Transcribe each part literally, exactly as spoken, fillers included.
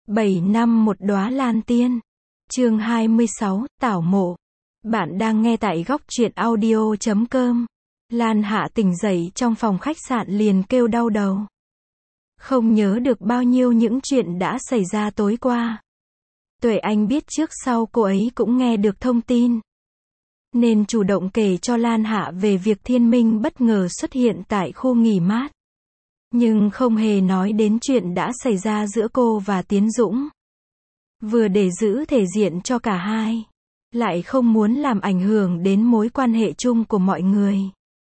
bảy năm một đóa lan tiên. Chương hai mươi sáu, tảo mộ. Bạn đang nghe tại góc truyện audio chấm com. Lan Hạ tỉnh dậy trong phòng khách sạn liền kêu đau đầu. Không nhớ được bao nhiêu những chuyện đã xảy ra tối qua. Tuệ Anh biết trước sau cô ấy cũng nghe được thông tin, nên chủ động kể cho Lan Hạ về việc Thiên Minh bất ngờ xuất hiện tại khu nghỉ mát. Nhưng không hề nói đến chuyện đã xảy ra giữa cô và Tiến Dũng. Vừa để giữ thể diện cho cả hai, lại không muốn làm ảnh hưởng đến mối quan hệ chung của mọi người.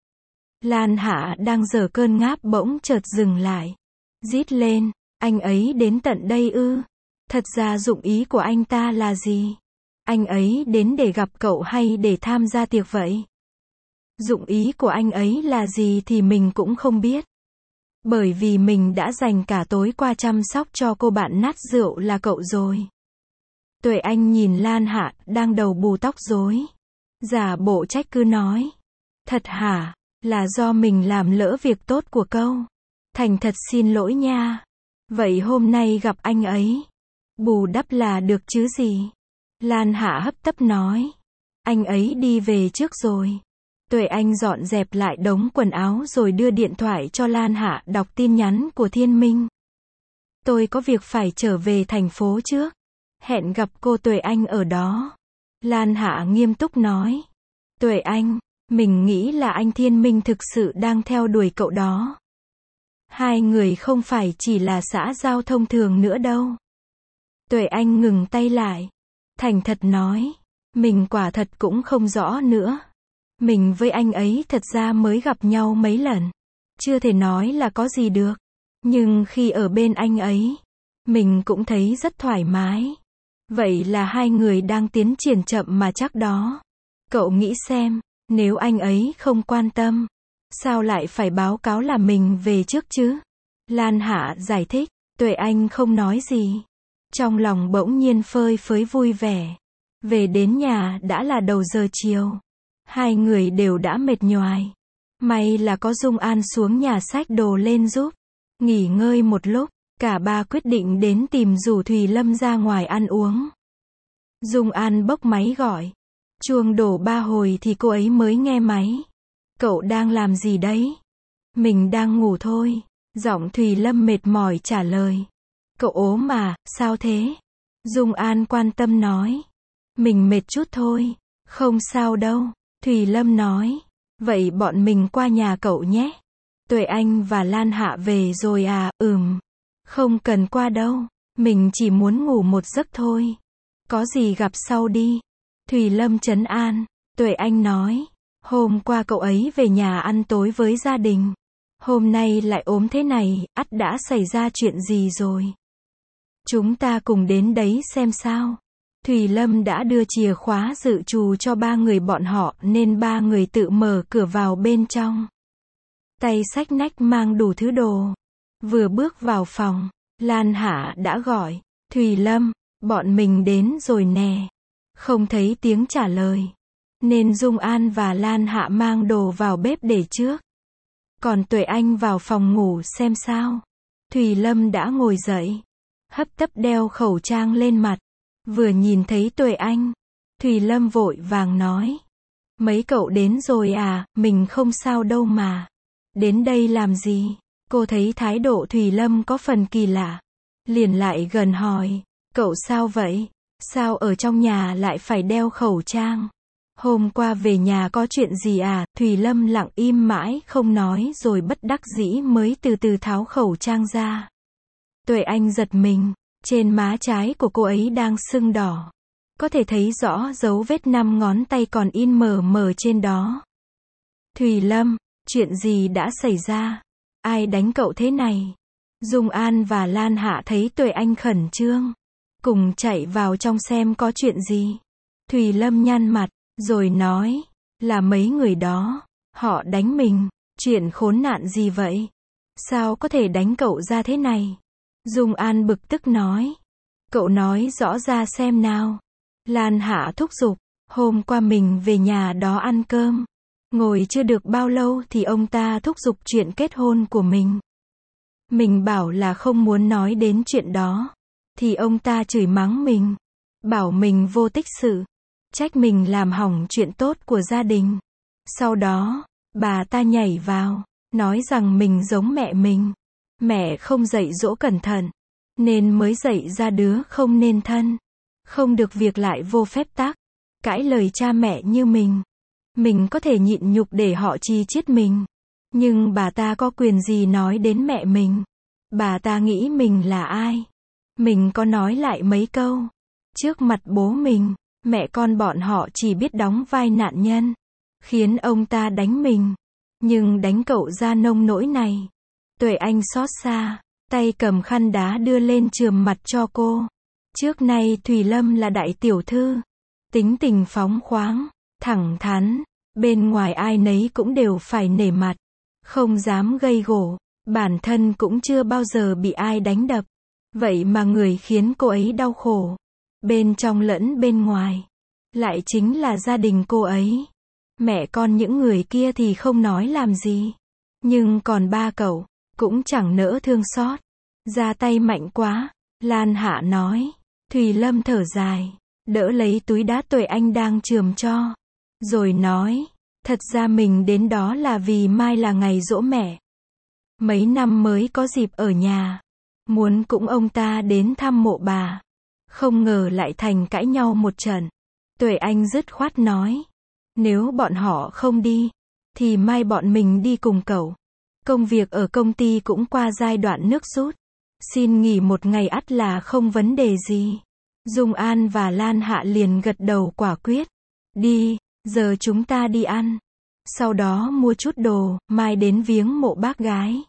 Lan Hạ đang giở cơn ngáp bỗng chợt dừng lại. Rít lên, anh ấy đến tận đây ư? Thật ra dụng ý của anh ta là gì? Anh ấy đến để gặp cậu hay để tham gia tiệc vậy? Dụng ý của anh ấy là gì thì mình cũng không biết. Bởi vì mình đã dành cả tối qua chăm sóc cho cô bạn nát rượu là cậu rồi. Tuệ Anh nhìn Lan Hạ đang đầu bù tóc rối, giả bộ trách cứ nói. Thật hả? Là do mình làm lỡ việc tốt của cậu. Thành thật xin lỗi nha. Vậy hôm nay gặp anh ấy, bù đắp là được chứ gì? Lan Hạ hấp tấp nói. Anh ấy đi về trước rồi. Tuệ Anh dọn dẹp lại đống quần áo rồi đưa điện thoại cho Lan Hạ đọc tin nhắn của Thiên Minh. Tôi có việc phải trở về thành phố trước. Hẹn gặp cô Tuệ Anh ở đó. Lan Hạ nghiêm túc nói. Tuệ Anh, mình nghĩ là anh Thiên Minh thực sự đang theo đuổi cậu đó. Hai người không phải chỉ là xã giao thông thường nữa đâu. Tuệ Anh ngừng tay lại. Thành thật nói. Mình quả thật cũng không rõ nữa. Mình với anh ấy thật ra mới gặp nhau mấy lần. Chưa thể nói là có gì được. Nhưng khi ở bên anh ấy, mình cũng thấy rất thoải mái. Vậy là hai người đang tiến triển chậm mà chắc đó. Cậu nghĩ xem, nếu anh ấy không quan tâm, sao lại phải báo cáo là mình về trước chứ? Lan Hạ giải thích. Tuệ Anh không nói gì. Trong lòng bỗng nhiên phơi phới vui vẻ. Về đến nhà đã là đầu giờ chiều. Hai người đều đã mệt nhoài. May là có Dung An xuống nhà xách đồ lên giúp. Nghỉ ngơi một lúc, cả ba quyết định đến tìm rủ Thùy Lâm ra ngoài ăn uống. Dung An bốc máy gọi. Chuông đổ ba hồi thì cô ấy mới nghe máy. Cậu đang làm gì đấy? Mình đang ngủ thôi. Giọng Thùy Lâm mệt mỏi trả lời. Cậu ốm mà, sao thế? Dung An quan tâm nói. Mình mệt chút thôi. Không sao đâu. Thùy Lâm nói. Vậy bọn mình qua nhà cậu nhé. Tuệ Anh và Lan Hạ về rồi à? Ừm. Không cần qua đâu. Mình chỉ muốn ngủ một giấc thôi. Có gì gặp sau đi. Thùy Lâm trấn an. Tuệ Anh nói. Hôm qua cậu ấy về nhà ăn tối với gia đình. Hôm nay lại ốm thế này, ắt đã xảy ra chuyện gì rồi. Chúng ta cùng đến đấy xem sao. Thùy Lâm đã đưa chìa khóa dự trù cho ba người bọn họ nên ba người tự mở cửa vào bên trong. Tay xách nách mang đủ thứ đồ. Vừa bước vào phòng, Lan Hạ đã gọi. Thùy Lâm, bọn mình đến rồi nè. Không thấy tiếng trả lời. Nên Dung An và Lan Hạ mang đồ vào bếp để trước. Còn Tuệ Anh vào phòng ngủ xem sao. Thùy Lâm đã ngồi dậy. Hấp tấp đeo khẩu trang lên mặt. Vừa nhìn thấy Tuệ Anh, Thùy Lâm vội vàng nói. Mấy cậu đến rồi à? Mình không sao đâu mà. Đến đây làm gì? Cô thấy thái độ Thùy Lâm có phần kỳ lạ. Liền lại gần hỏi. Cậu sao vậy? Sao ở trong nhà lại phải đeo khẩu trang? Hôm qua về nhà có chuyện gì à? Thùy Lâm lặng im mãi không nói rồi bất đắc dĩ mới từ từ tháo khẩu trang ra. Tuệ Anh giật mình. Trên má trái của cô ấy đang sưng đỏ. Có thể thấy rõ dấu vết năm ngón tay còn in mờ mờ trên đó. Thùy Lâm, chuyện gì đã xảy ra? Ai đánh cậu thế này? Dung An và Lan Hạ thấy Tuệ Anh khẩn trương, cùng chạy vào trong xem có chuyện gì. Thùy Lâm nhăn mặt, rồi nói, là mấy người đó. Họ đánh mình. Chuyện khốn nạn gì vậy? Sao có thể đánh cậu ra thế này? Dung An bực tức nói. Cậu nói rõ ra xem nào. Lan Hạ thúc giục. Hôm qua mình về nhà đó ăn cơm. Ngồi chưa được bao lâu thì ông ta thúc giục chuyện kết hôn của mình. Mình bảo là không muốn nói đến chuyện đó. thì ông ta chửi mắng mình, bảo mình vô tích sự, trách mình làm hỏng chuyện tốt của gia đình. Sau đó, bà ta nhảy vào, nói rằng mình giống mẹ mình. Mẹ không dạy dỗ cẩn thận, nên mới dạy ra đứa không nên thân. Không được việc lại vô phép tắc, cãi lời cha mẹ như mình. Mình có thể nhịn nhục để họ chi chiết mình. Nhưng bà ta có quyền gì nói đến mẹ mình? Bà ta nghĩ mình là ai? Mình có nói lại mấy câu. Trước mặt bố mình, mẹ con bọn họ chỉ biết đóng vai nạn nhân. Khiến ông ta đánh mình. Nhưng đánh cậu ra nông nỗi này. Tuệ Anh xót xa, tay cầm khăn đá đưa lên chườm mặt cho cô. Trước nay Thùy Lâm là đại tiểu thư. Tính tình phóng khoáng, thẳng thắn. Bên ngoài ai nấy cũng đều phải nể mặt. Không dám gây gổ. Bản thân cũng chưa bao giờ bị ai đánh đập. Vậy mà người khiến cô ấy đau khổ, bên trong lẫn bên ngoài, lại chính là gia đình cô ấy. Mẹ con những người kia thì không nói làm gì. Nhưng còn ba cậu, cũng chẳng nỡ thương xót. Ra tay mạnh quá, Lan Hạ nói. Thùy Lâm thở dài, đỡ lấy túi đá Tuệ Anh đang chườm cho. Rồi nói, thật ra mình đến đó là vì mai là ngày giỗ mẹ. Mấy năm mới có dịp ở nhà. Muốn cũng ông ta đến thăm mộ bà. Không ngờ lại thành cãi nhau một trận. Tuệ Anh dứt khoát nói. Nếu bọn họ không đi, thì mai bọn mình đi cùng cậu. Công việc ở công ty cũng qua giai đoạn nước rút. Xin nghỉ một ngày ắt là không vấn đề gì. Dung An và Lan Hạ liền gật đầu quả quyết. Đi, giờ chúng ta đi ăn. Sau đó mua chút đồ, mai đến viếng mộ bác gái.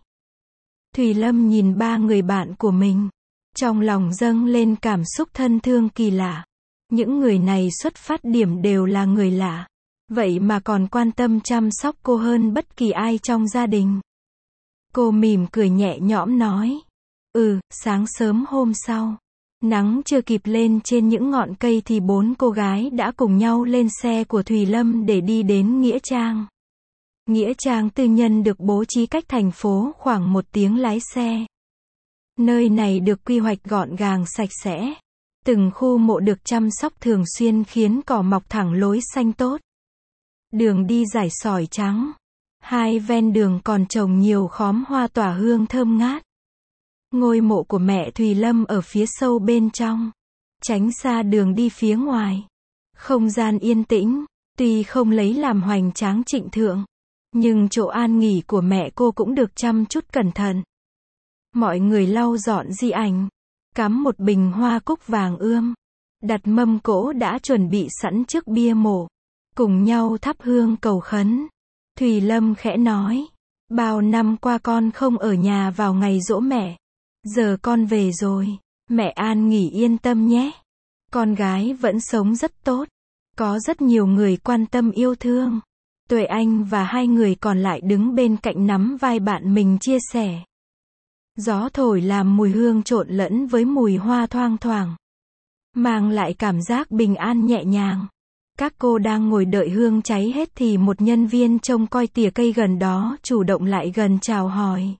Thùy Lâm nhìn ba người bạn của mình. Trong lòng dâng lên cảm xúc thân thương kỳ lạ. Những người này xuất phát điểm đều là người lạ. Vậy mà còn quan tâm chăm sóc cô hơn bất kỳ ai trong gia đình. Cô mỉm cười nhẹ nhõm nói. Ừ, sáng sớm hôm sau. Nắng chưa kịp lên trên những ngọn cây thì bốn cô gái đã cùng nhau lên xe của Thùy Lâm để đi đến Nghĩa Trang. Nghĩa trang tư nhân được bố trí cách thành phố khoảng một tiếng lái xe. Nơi này được quy hoạch gọn gàng sạch sẽ. Từng khu mộ được chăm sóc thường xuyên khiến cỏ mọc thẳng lối xanh tốt. Đường đi rải sỏi trắng. Hai ven đường còn trồng nhiều khóm hoa tỏa hương thơm ngát. Ngôi mộ của mẹ Thùy Lâm ở phía sâu bên trong. Tránh xa đường đi phía ngoài. Không gian yên tĩnh, tuy không lấy làm hoành tráng trịnh thượng. Nhưng chỗ an nghỉ của mẹ cô cũng được chăm chút cẩn thận. Mọi người lau dọn di ảnh. Cắm một bình hoa cúc vàng ươm. Đặt mâm cỗ đã chuẩn bị sẵn trước bia mộ. Cùng nhau thắp hương cầu khấn. Thùy Lâm khẽ nói. Bao năm qua con không ở nhà vào ngày giỗ mẹ. Giờ con về rồi. Mẹ an nghỉ yên tâm nhé. Con gái vẫn sống rất tốt. Có rất nhiều người quan tâm yêu thương. Tuệ Anh và hai người còn lại đứng bên cạnh nắm vai bạn mình chia sẻ. Gió thổi làm mùi hương trộn lẫn với mùi hoa thoang thoảng. Mang lại cảm giác bình an nhẹ nhàng. Các cô đang ngồi đợi hương cháy hết thì một nhân viên trông coi tỉa cây gần đó chủ động lại gần chào hỏi.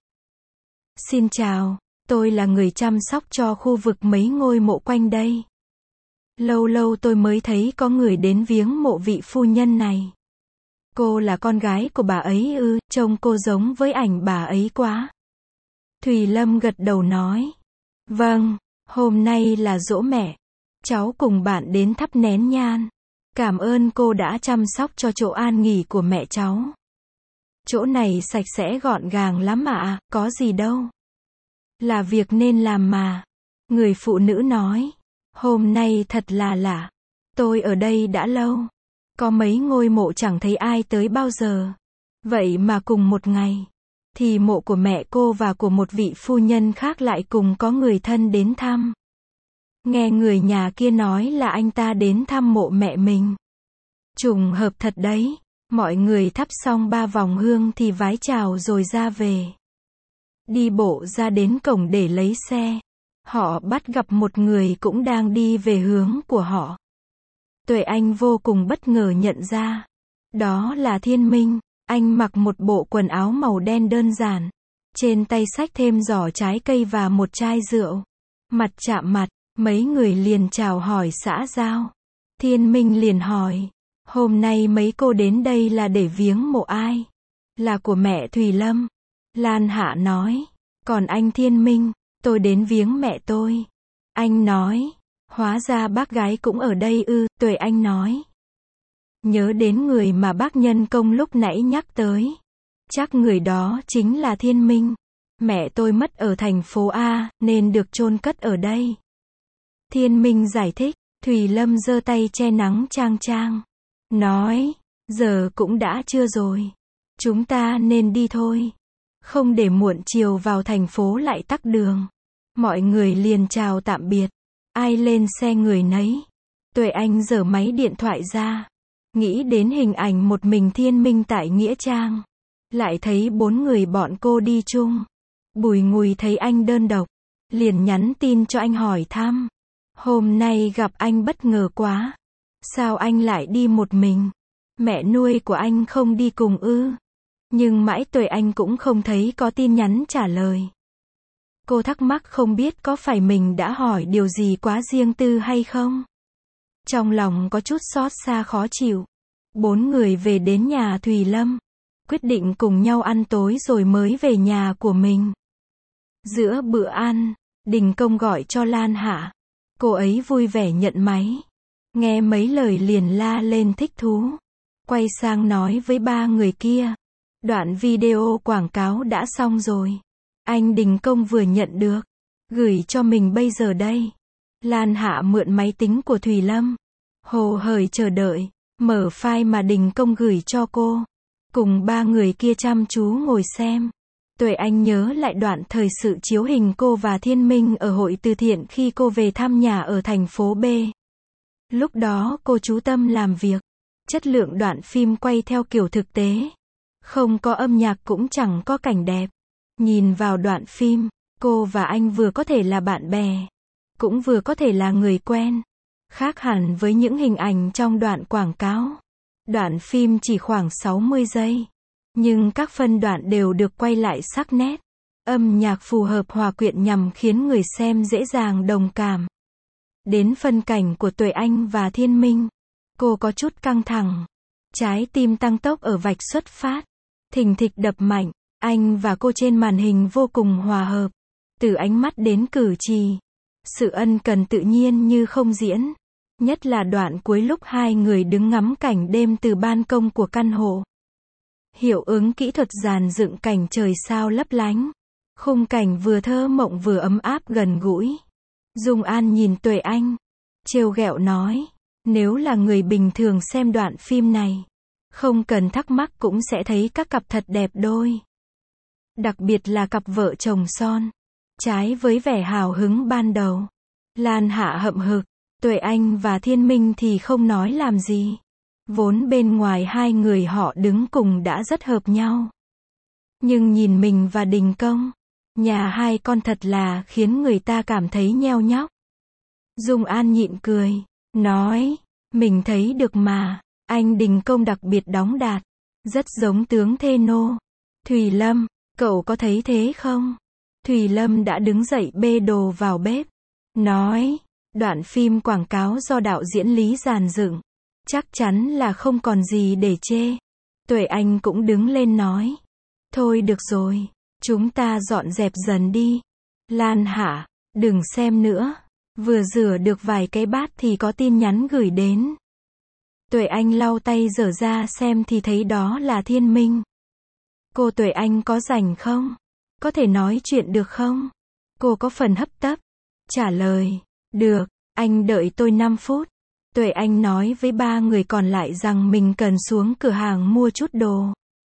Xin chào, tôi là người chăm sóc cho khu vực mấy ngôi mộ quanh đây. Lâu lâu tôi mới thấy có người đến viếng mộ vị phu nhân này. Cô là con gái của bà ấy ư? Trông cô giống với ảnh bà ấy quá. Thùy Lâm gật đầu nói. Vâng, hôm nay là giỗ mẹ. Cháu cùng bạn đến thắp nén nhang. Cảm ơn cô đã chăm sóc cho chỗ an nghỉ của mẹ cháu. Chỗ này sạch sẽ gọn gàng lắm ạ, có gì đâu. Là việc nên làm mà. Người phụ nữ nói. Hôm nay thật là lạ. Tôi ở đây đã lâu. Có mấy ngôi mộ chẳng thấy ai tới bao giờ. Vậy mà cùng một ngày, thì mộ của mẹ cô và của một vị phu nhân khác lại cùng có người thân đến thăm. Nghe người nhà kia nói là anh ta đến thăm mộ mẹ mình. Trùng hợp thật đấy. Mọi người thắp xong ba vòng hương thì vái chào rồi ra về. Đi bộ ra đến cổng để lấy xe. Họ bắt gặp một người cũng đang đi về hướng của họ. Tuệ Anh vô cùng bất ngờ nhận ra. Đó là Thiên Minh. Anh mặc một bộ quần áo màu đen đơn giản. Trên tay xách thêm giỏ trái cây và một chai rượu. Mặt chạm mặt, Mấy người liền chào hỏi xã giao. Thiên Minh liền hỏi, hôm nay mấy cô đến đây là để viếng mộ ai? Là của mẹ Thùy Lâm. Lan Hạ nói, còn anh Thiên Minh, tôi đến viếng mẹ tôi. Anh nói, hóa ra bác gái cũng ở đây ư, Tuệ Anh nói. Nhớ đến người mà bác nhân công lúc nãy nhắc tới. Chắc người đó chính là Thiên Minh. Mẹ tôi mất ở thành phố A, nên được chôn cất ở đây. Thiên Minh giải thích, Thùy Lâm giơ tay che nắng chang chang. Nói, giờ cũng đã trưa rồi. Chúng ta nên đi thôi. Không để muộn chiều vào thành phố lại tắc đường. Mọi người liền chào tạm biệt. Ai lên xe người nấy. Tuệ Anh giở máy điện thoại ra. Nghĩ đến hình ảnh một mình Thiên Minh tại Nghĩa Trang. Lại thấy bốn người bọn cô đi chung. Bùi Ngùi thấy anh đơn độc. Liền nhắn tin cho anh hỏi thăm. Hôm nay gặp anh bất ngờ quá. Sao anh lại đi một mình? Mẹ nuôi của anh không đi cùng ư? Nhưng mãi Tuệ Anh cũng không thấy có tin nhắn trả lời. Cô thắc mắc không biết có phải mình đã hỏi điều gì quá riêng tư hay không? Trong lòng có chút xót xa khó chịu. Bốn người về đến nhà Thùy Lâm. Quyết định cùng nhau ăn tối rồi mới về nhà của mình. Giữa bữa ăn, Đình Công gọi cho Lan Hạ. Cô ấy vui vẻ nhận máy. Nghe mấy lời liền la lên thích thú. Quay sang nói với ba người kia. Đoạn video quảng cáo đã xong rồi. Anh Đình Công vừa nhận được. Gửi cho mình bây giờ đây. Lan Hạ mượn máy tính của Thùy Lâm. Hồ hởi chờ đợi. Mở file mà Đình Công gửi cho cô. Cùng ba người kia chăm chú ngồi xem. Tuệ Anh nhớ lại đoạn thời sự chiếu hình cô và Thiên Minh ở hội từ thiện khi cô về thăm nhà ở thành phố B. Lúc đó cô chú tâm làm việc. Chất lượng đoạn phim quay theo kiểu thực tế. Không có âm nhạc cũng chẳng có cảnh đẹp. Nhìn vào đoạn phim, cô và anh vừa có thể là bạn bè, cũng vừa có thể là người quen. Khác hẳn với những hình ảnh trong đoạn quảng cáo. Đoạn phim chỉ khoảng sáu mươi giây. Nhưng các phân đoạn đều được quay lại sắc nét. Âm nhạc phù hợp hòa quyện nhằm khiến người xem dễ dàng đồng cảm. Đến phân cảnh của Tuệ Anh và Thiên Minh. Cô có chút căng thẳng. Trái tim tăng tốc ở vạch xuất phát. Thình thịch đập mạnh. Anh và cô trên màn hình vô cùng hòa hợp. Từ ánh mắt đến cử chỉ. Sự ân cần tự nhiên như không diễn. Nhất là đoạn cuối lúc hai người đứng ngắm cảnh đêm từ ban công của căn hộ. Hiệu ứng kỹ thuật dàn dựng cảnh trời sao lấp lánh. Khung cảnh vừa thơ mộng vừa ấm áp gần gũi. Dung An nhìn Tuệ Anh. Trêu ghẹo nói. Nếu là người bình thường xem đoạn phim này. Không cần thắc mắc cũng sẽ thấy các cặp thật đẹp đôi. Đặc biệt là cặp vợ chồng son. Trái với vẻ hào hứng ban đầu. Lan Hạ hậm hực. Tuệ Anh và Thiên Minh thì không nói làm gì. Vốn bên ngoài hai người họ đứng cùng đã rất hợp nhau. Nhưng nhìn mình và Đình Công. Nhà hai con thật là khiến người ta cảm thấy nheo nhóc. Dung An nhịn cười. Nói. Mình thấy được mà. Anh Đình Công đặc biệt đóng đạt. Rất giống tướng Thê Nô. Thùy Lâm. Cậu có thấy thế không? Thùy Lâm đã đứng dậy bê đồ vào bếp. Nói. Đoạn phim quảng cáo do đạo diễn Lý dàn dựng. Chắc chắn là không còn gì để chê. Tuệ Anh cũng đứng lên nói. Thôi được rồi. Chúng ta dọn dẹp dần đi. Lan Hạ. Đừng xem nữa. Vừa rửa được vài cái bát thì có tin nhắn gửi đến. Tuệ Anh lau tay dở ra xem thì thấy đó là Thiên Minh. Cô Tuệ Anh có rảnh không? Có thể nói chuyện được không? Cô có phần hấp tấp. Trả lời. Được, anh đợi tôi năm phút. Tuệ Anh nói với ba người còn lại rằng mình cần xuống cửa hàng mua chút đồ.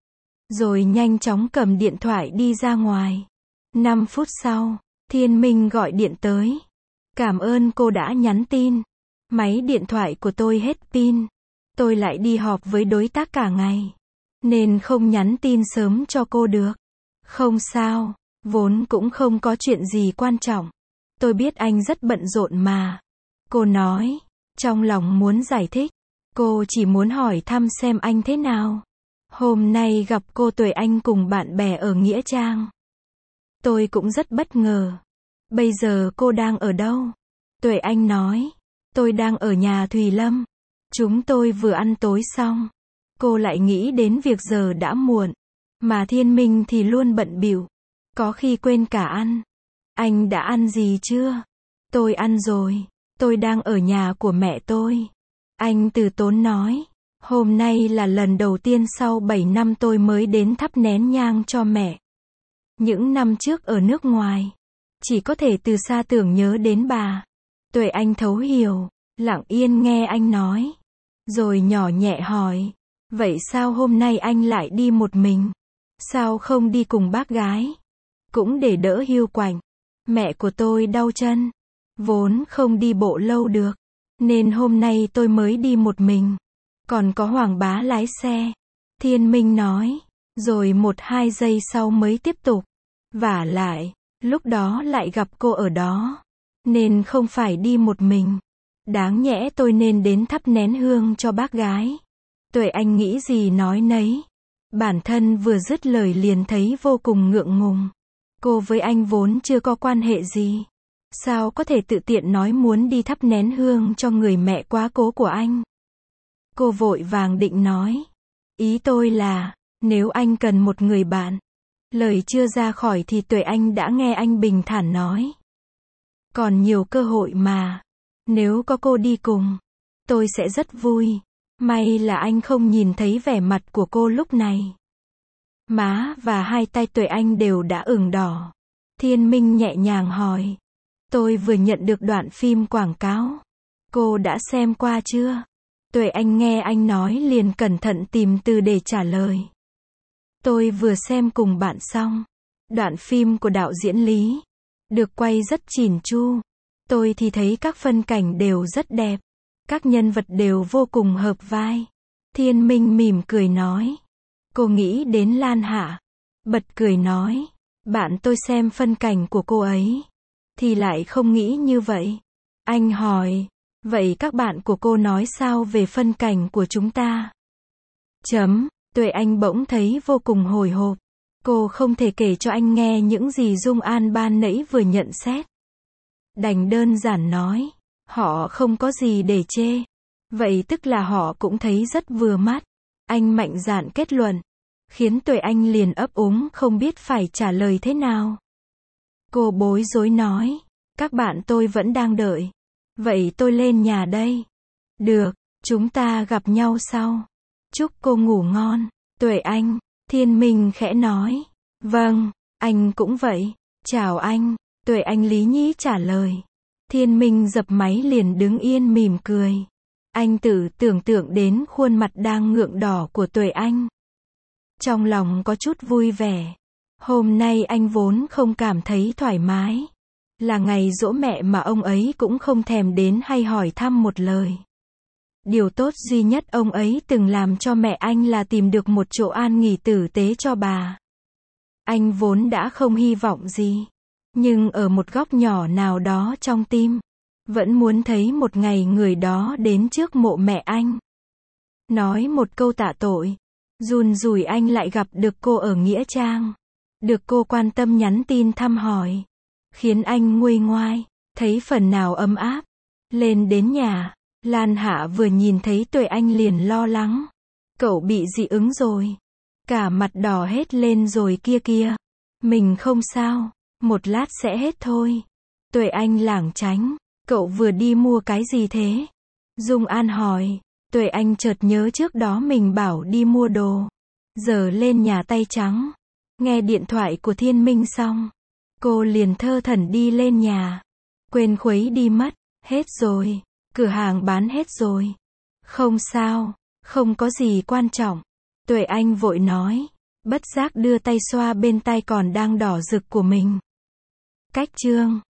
Rồi nhanh chóng cầm điện thoại đi ra ngoài. năm phút sau, Thiên Minh gọi điện tới. Cảm ơn cô đã nhắn tin. Máy điện thoại của tôi hết pin. Tôi lại đi họp với đối tác cả ngày. Nên không nhắn tin sớm cho cô được. Không sao, vốn cũng không có chuyện gì quan trọng. Tôi biết anh rất bận rộn mà. Cô nói, trong lòng muốn giải thích. Cô chỉ muốn hỏi thăm xem anh thế nào. Hôm nay gặp cô Tuệ Anh cùng bạn bè ở Nghĩa Trang. Tôi cũng rất bất ngờ. Bây giờ cô đang ở đâu? Tuệ Anh nói. Tôi đang ở nhà Thùy Lâm. Chúng tôi vừa ăn tối xong. Cô lại nghĩ đến việc giờ đã muộn. Mà Thiên Minh thì luôn bận bịu. Có khi quên cả ăn. Anh đã ăn gì chưa? Tôi ăn rồi. Tôi đang ở nhà của mẹ tôi. Anh từ tốn nói. Hôm nay là lần đầu tiên sau bảy năm tôi mới đến thắp nén nhang cho mẹ. Những năm trước ở nước ngoài, chỉ có thể từ xa tưởng nhớ đến bà. Tuệ Anh thấu hiểu, lặng yên nghe anh nói. Rồi nhỏ nhẹ hỏi. Vậy sao hôm nay anh lại đi một mình? Sao không đi cùng bác gái? Cũng để đỡ hiu quạnh. Mẹ của tôi đau chân. Vốn không đi bộ lâu được. Nên hôm nay tôi mới đi một mình. Còn có Hoàng bá lái xe. Thiên Minh nói. Rồi một hai giây sau mới tiếp tục. Vả lại, lúc đó lại gặp cô ở đó. Nên không phải đi một mình. Đáng nhẽ tôi nên đến thắp nén hương cho bác gái. Tuệ Anh nghĩ gì nói nấy. Bản thân vừa dứt lời liền thấy vô cùng ngượng ngùng. Cô với anh vốn chưa có quan hệ gì. Sao có thể tự tiện nói muốn đi thắp nén hương cho người mẹ quá cố của anh. Cô vội vàng định nói. Ý tôi là, nếu anh cần một người bạn. Lời chưa ra khỏi thì Tuệ Anh đã nghe anh bình thản nói. Còn nhiều cơ hội mà. Nếu có cô đi cùng, tôi sẽ rất vui. May là anh không nhìn thấy vẻ mặt của cô lúc này. Má và hai tay Tuệ Anh đều đã ửng đỏ. Thiên Minh nhẹ nhàng hỏi. Tôi vừa nhận được đoạn phim quảng cáo. Cô đã xem qua chưa? Tuệ Anh nghe anh nói liền cẩn thận tìm từ để trả lời. Tôi vừa xem cùng bạn xong. Đoạn phim của đạo diễn Lý. Được quay rất chỉn chu. Tôi thì thấy các phân cảnh đều rất đẹp. Các nhân vật đều vô cùng hợp vai. Thiên Minh mỉm cười nói. Cô nghĩ đến Lan Hạ. Bật cười nói. Bạn tôi xem phân cảnh của cô ấy. Thì lại không nghĩ như vậy. Anh hỏi. Vậy các bạn của cô nói sao về phân cảnh của chúng ta? Chấm. Tuệ Anh bỗng thấy vô cùng hồi hộp. Cô không thể kể cho anh nghe những gì Dung An ban nãy vừa nhận xét. Đành đơn giản nói. Họ không có gì để chê. Vậy tức là họ cũng thấy rất vừa mắt. Anh mạnh dạn kết luận. Khiến Tuệ Anh liền ấp úng không biết phải trả lời thế nào. Cô bối rối nói. Các bạn tôi vẫn đang đợi. Vậy tôi lên nhà đây. Được, chúng ta gặp nhau sau. Chúc cô ngủ ngon. Tuệ Anh. Thiên Minh khẽ nói. Vâng, anh cũng vậy. Chào anh. Tuệ Anh lý nhí trả lời. Thiên Minh dập máy liền đứng yên mỉm cười. Anh tự tưởng tượng đến khuôn mặt đang ngượng đỏ của Tuệ Anh. Trong lòng có chút vui vẻ. Hôm nay anh vốn không cảm thấy thoải mái. Là ngày giỗ mẹ mà ông ấy cũng không thèm đến hay hỏi thăm một lời. Điều tốt duy nhất ông ấy từng làm cho mẹ anh là tìm được một chỗ an nghỉ tử tế cho bà. Anh vốn đã không hy vọng gì. Nhưng ở một góc nhỏ nào đó trong tim, vẫn muốn thấy một ngày người đó đến trước mộ mẹ anh. Nói một câu tạ tội. Run rủi anh lại gặp được cô ở Nghĩa Trang. Được cô quan tâm nhắn tin thăm hỏi. Khiến anh nguôi ngoai, thấy phần nào ấm áp. Lên đến nhà, Lan Hạ vừa nhìn thấy Tuệ Anh liền lo lắng. Cậu bị dị ứng rồi. Cả mặt đỏ hết lên rồi kia kia. Mình không sao, một lát sẽ hết thôi. Tuệ Anh lảng tránh. Cậu vừa đi mua cái gì thế? Dung An hỏi. Tuệ Anh chợt nhớ trước đó mình bảo đi mua đồ. Giờ lên nhà tay trắng. Nghe điện thoại của Thiên Minh xong. Cô liền thơ thẩn đi lên nhà. Quên khuấy đi mất. Hết rồi. Cửa hàng bán hết rồi. Không sao. Không có gì quan trọng. Tuệ Anh vội nói. Bất giác đưa tay xoa bên tai còn đang đỏ rực của mình. Cách chương